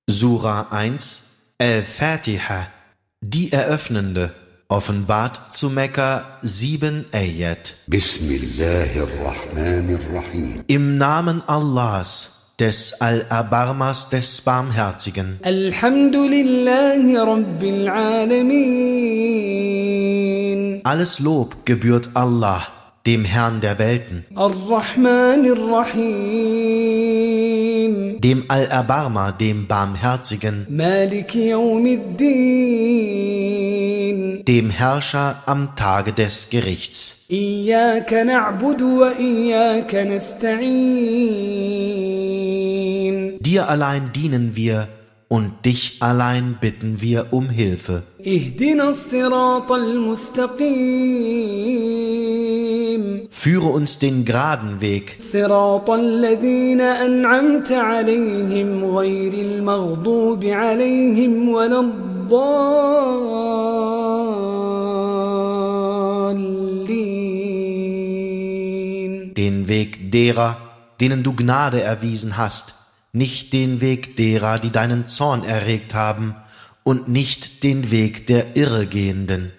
Sura 1, Al-Fatiha, die Eröffnende, offenbart zu Mekka 7 Ayat. Bismillahirrahmanirrahim. Im Namen Allahs, des Al-Abarmas, des Barmherzigen. Alhamdulillahi Rabbil Alamin. Alles Lob gebührt Allah, dem Herrn der Welten, Ar-Rahmanir Rahim. dem Al-Abarma, dem Barmherzigen, Maliki Yawmiddin. dem Herrscher am Tage des Gerichts. Iyyaka na'budu wa iyyaka nasta'in. Dir allein dienen wir und dich allein bitten wir um Hilfe. Ihdina as-siratal mustaqim. Führe uns den geraden Weg, Siratal ladhina an'amta alayhim ghayril maghdubi alayhim waladdallin. den Weg derer, denen du Gnade erwiesen hast, nicht den Weg derer, die deinen Zorn erregt haben, und nicht den Weg der Irregehenden.